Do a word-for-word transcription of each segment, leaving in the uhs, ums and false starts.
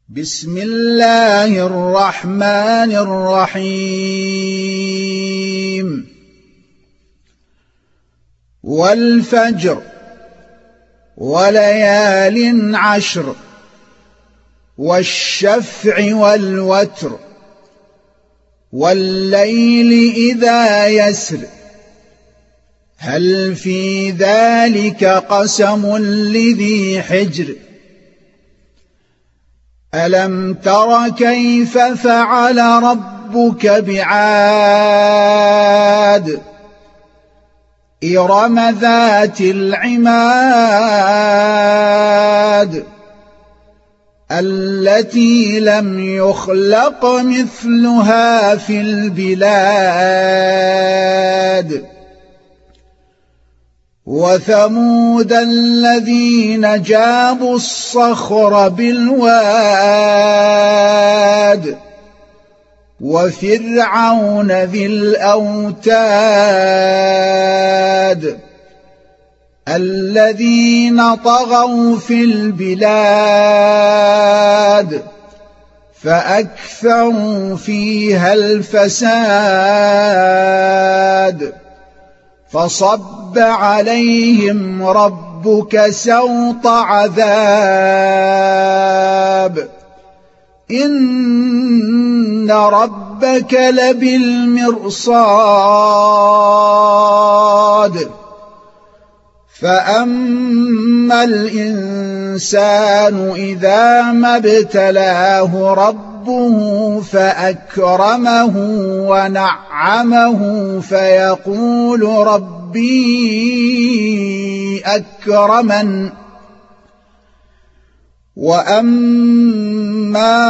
بسم الله الرحمن الرحيم والفجر وليال عشر والشفع والوتر والليل إذا يسر هل في ذلك قسم لذي حجر ألم تر كيف فعل ربك بعاد إرم ذات العماد التي لم يخلق مثلها في البلاد وثمود الذين جابوا الصخر بالواد وفرعون ذي الأوتاد الذين طغوا في البلاد فأكثروا فيها الفساد فصب عليهم ربك سوط عذاب إن ربك لبالمرصاد فأما الإنسان إذا ما ابتلاه ربه فأكرمه ونعمه فيقول ربي أكرمن وأما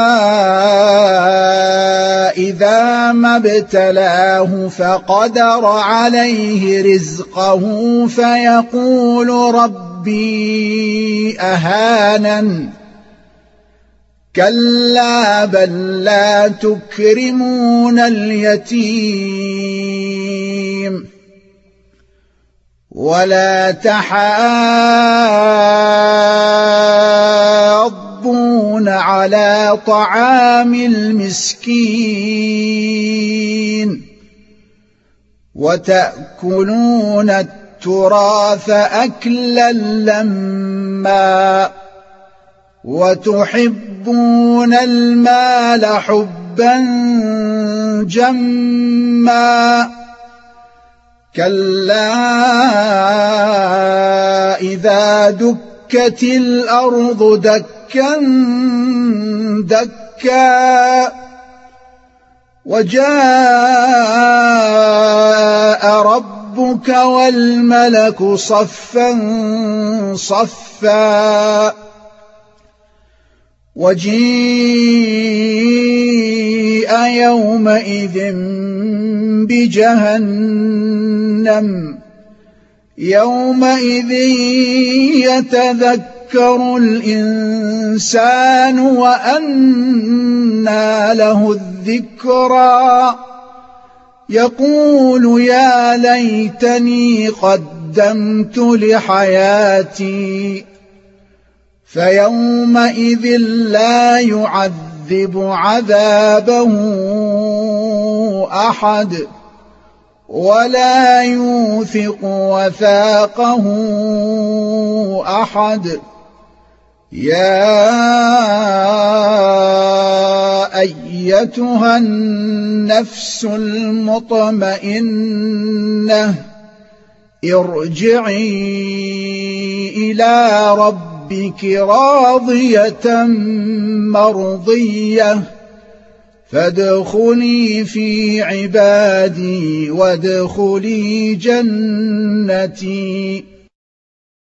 إذا ما ابتلاه فقدر عليه رزقه فيقول ربي أهانن كلا بل لا تكرمون اليتيم ولا تحاضون على طعام المسكين وتأكلون التراث أكلا لما وتحبون المال حبا جما كلا إذا دكت الأرض دكا دكا وجاء ربك والملك صفا صفا وجيء يومئذ بجهنم يومئذ يتذكر الإنسان وأنى له الذكرى يقول يا ليتني قدمت لحياتي فيومئذ لا يعذب عذابه أحد ولا يوثق وثاقه أحد يا أيتها النفس المطمئنة ارجعي إلى ربك ربك راضية مرضية فادخلي في عبادي وادخلي جنتي